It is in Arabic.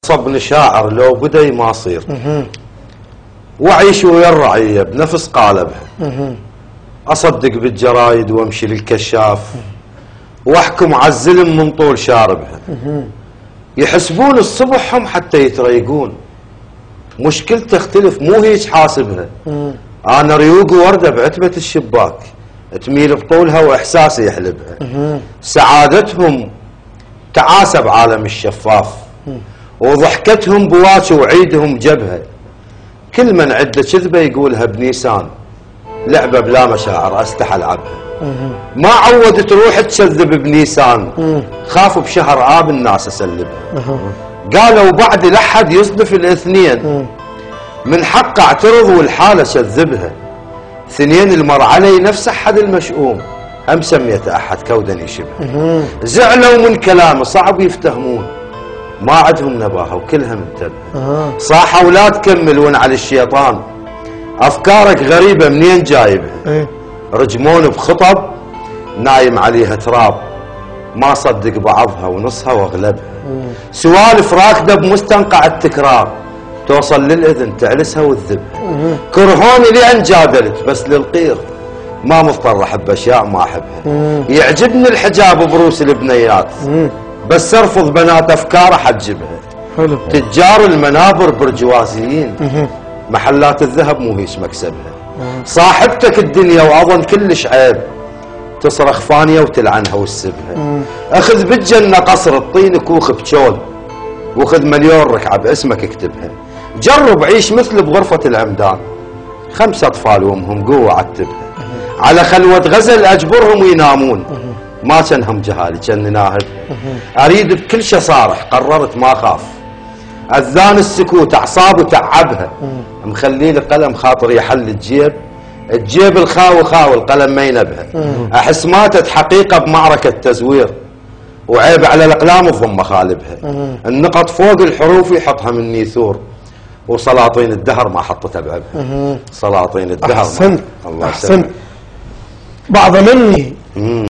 صبن شاعر لو بدي ما صير، وعيش ويا الرعية بنفس قالبها، أصدق بالجرايد وامشي للكشاف، واحكم عالزلم من طول شاربها. يحسبون الصبحهم حتى يتريقون، مشكلة تختلف مو هيج حاسبها. أنا ريوق وردة بعتبة الشباك تميل بطولها وإحساسي يحلبها. سعادتهم تعاسة بعالم الشفاف، وضحكتهم بواكي وعيدهم جبهة. كل من عده كذبة يقولها بنيسان، لعبة بلا مشاعر أستحى ألعبها. ما عودت روح تكذب بنيسان، خاف بشهر آب الناس أسلبها. قالوا بعد لحد يصدف الاثنين، من حق اعترض والحالة كذبها. ثنين المر علي نفس أحد المشؤوم، هم سميت أحد كودني شبه. زعلوا من كلامه صعب يفتهمون، ما عندهم نباهة وكلها منتبه. صاحوا لا تكملون على الشيطان، أفكارك غريبة منين جايبها. رجمون بخطب نايم عليها تراب، ما صدق بعضها ونصها واغلبها. سوالف راكده بمستنقع التكرار، توصل للإذن تعلسها وتذبها. كرهوني لأن جادلت بس للقير، ما مضطر أحب أشياء ما أحبها. يعجبني الحجاب بروس البنيات، بس أرفض بنات أفكار أحجبها. تجار المنابر برجوازيين، محلات الذهب مو هيش مكسبها. صاحبتك الدنيا وأظن كلش عيب، تصرخ فانية وتلعنها وتسبها. أخذ بالجنة قصر الطين كوخ بشول، وخذ مليون ركعة باسمك اكتبها. جرب عيش مثل بغرفة العمدان، 5 أطفال وامهم قوة عتبها. على خلوة غزل أجبرهم وينامون، ما كانهم جهالي كان ناهب. أريد بكل شي صارح، قررت ما أخاف. أذان السكوت أعصاب وتعبها، مخلي لي قلم خاطر يحل الجيب الخاوي خاوي القلم ما ينبها. أحس ماتت حقيقة بمعركة تزوير، وعيب على الأقلام تضم مخالبها. النقط فوق الحروف يحطها من نيثور، وسلاطين الدهر ما حطتها بعبها. سلاطين الدهر. أحسنت. أحسنت. بعض مني